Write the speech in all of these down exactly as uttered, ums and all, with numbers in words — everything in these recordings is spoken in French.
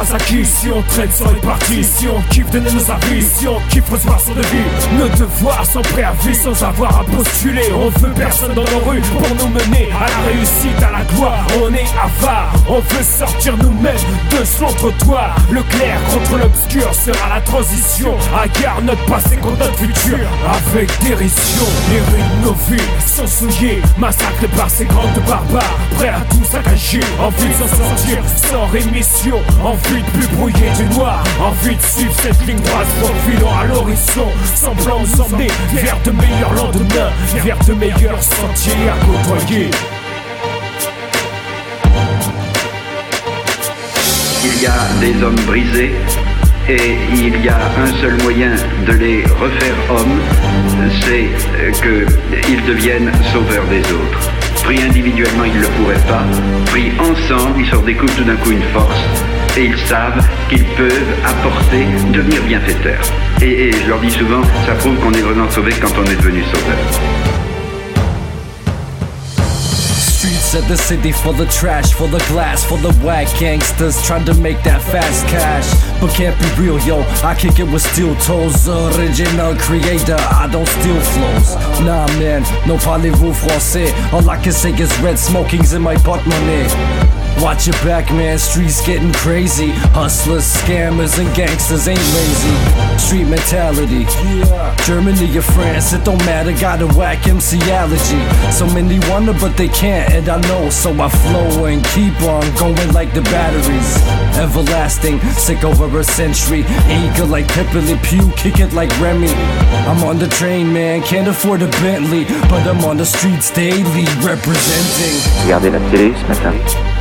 c'est acquis. Si on traîne sur les parties, si on kiffe donner nos avis, si on kiffe recevoir son devis. Nos devoirs sans préavis, sans avoir à postuler. On veut personne dans nos rues pour nous mener à la réussite, à la gloire. On est avare, on veut sortir nous-mêmes de ce long trottoir. Le clair contre l'obscur sera la transition. À gare notre passé contre notre futur. Avec dérision, les rues de nos villes sont souillées, massacrées par ces grandes barbares, prêts à tout saccager. Envie de s'en sortir sans rémission, envie de plus brouiller du noir, envie de suivre cette ligne droite profilant à l'horizon, semblant nous emmener vers de meilleurs lendemains, vers de meilleurs sentiers à côtoyer. Il y a des hommes brisés et il y a un seul moyen de les refaire hommes, c'est qu'ils deviennent sauveurs des autres. Pris individuellement, ils ne le pourraient pas. Pris ensemble, ils se redécouvrent tout d'un coup une force et ils savent qu'ils peuvent apporter, devenir bienfaiteurs. Et, et je leur dis souvent, ça prouve qu'on est vraiment sauvé quand on est devenu sauveur. Streets of the city full of trash, full of glass, full of whack gangsters trying to make that fast cash, but can't be real, yo. I kick it with steel toes, original creator, I don't steal flows. Nah man, no parlez-vous français. All I can say is red smoking's in my portemonnaie. Watch your back, man, streets getting crazy. Hustlers, scammers, and gangsters ain't lazy. Street mentality, yeah. Germany or France, it don't matter, got a whack M C allergy. So many wanna, but they can't, and I know, so I flow and keep on going like the batteries. Everlasting, sick over a century. Eager like Pepe Le Pew, kick it like Remy. I'm on the train, man, can't afford a Bentley, but I'm on the streets daily, representing. Regardez la télé ce matin.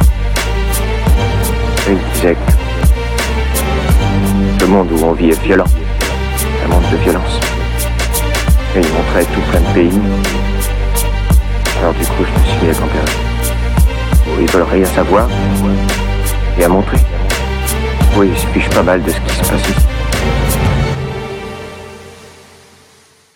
Il disait que le monde où on vit est violent, un monde de violence. Et il montrait tout plein de pays. Alors du coup, je me suis mis à comparer. Où ils veulent rien savoir et à montrer. Oui, il se fiche pas mal de ce qui se passe ici.